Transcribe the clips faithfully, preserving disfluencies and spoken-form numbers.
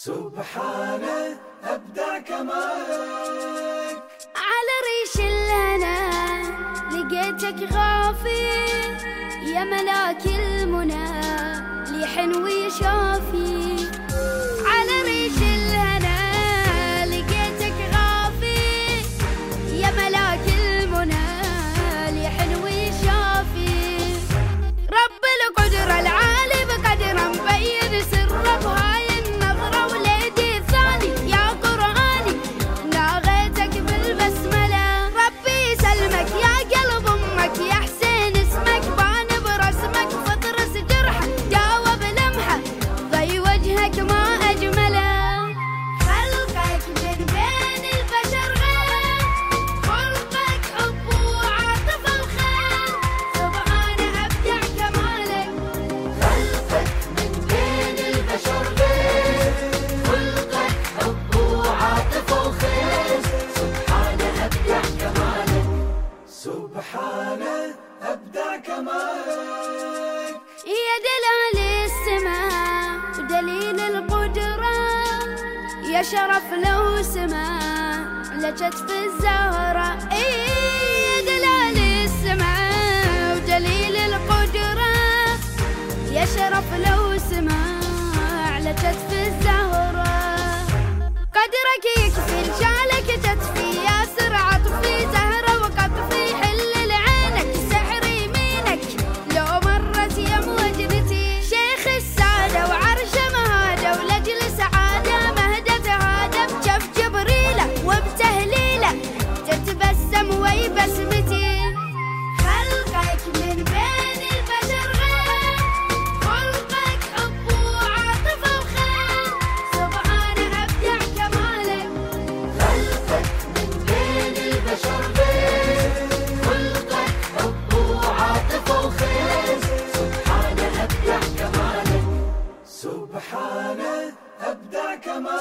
سبحانه أبدع كمالك. على ريش الهنا لقيتك غافي يا ملاك المنى لي حنوي شافي. على ريش الهنا لقيتك غافي يا ملاك المنى لي حنوي شافي. رب القدرة العالي بقدره مبين سره بهاي النظرة وليدي الثاني يا قرآني ناغيتك بالبسملة. ربي يسلمك يا قلب امك يا حسين اسمك بان برسمك فطرس جرحك داوى بلمحه ضي وجهك ما اجمله. خلقك من بين البشر غير خلقك حب وعاطفه وخير سبحانه ابدع كمالك. خلقك من بين البشر غير خلقك حب وعاطفة وخير سبحانه أبدع كمالك. سبحانه أبدع كمالك. يا دلال السماء ودليل القدرة يا شرف لو سماء لجت في الزهرة. يا دلال السماء ودليل القدرة يا شرف لو سماء لجت في الزهرة. قدرك يكفي رجالك تطفي يا سرعة طفي زهرة وقطفي حل لعينك سحر يمينك لو مرت يم وجنتي. شيخ السادة وعرشه مهادة ولجل سعادة مهدة هادة بجف جبريله وبتهليله تتبسم ويبسمتي. خلقك من بين البشر غير خلقك حب وعاطفة وخير سبحانه أبدع كمالك. خلقك من بين البشر غير خلقك حب وعاطفة وخير سبحانه أبدع كمالك. سبحانه أبدع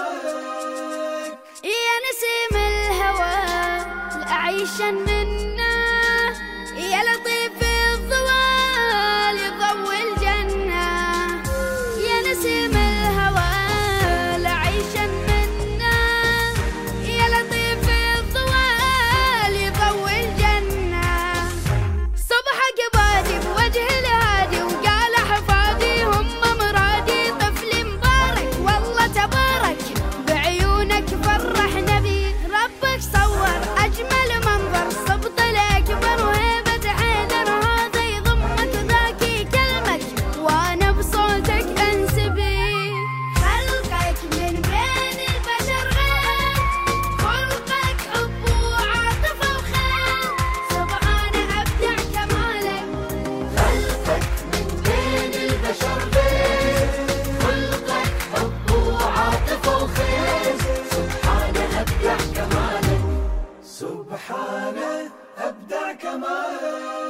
كمالك. يا نسيم الهوى لأعيشا منا يا لطيف الضوال ضوء الجنة. يا نسيم الهوى لأعيشا منا يا لطيف الضوال ضوء الجنة. صبحك بادي بوجه الهادي وقال حفاظي هم مرادي طفل مبارك والله تبارك بعيونك فرح نبي. ربك صور أجمل منظر صبط الأكبر وهيبة حيدر هذا يضمك ذاك يكلمك وأنا بصوتك أنسبي. خلقك من بين البشر غير خلقك حب وعاطفة وخير سبحانه أبدع كمالك. خلقك من بين البشر غير خلقك حب وعاطفة وخير سبحانه أبدع كمالك. سبحانه أبدع كمالك.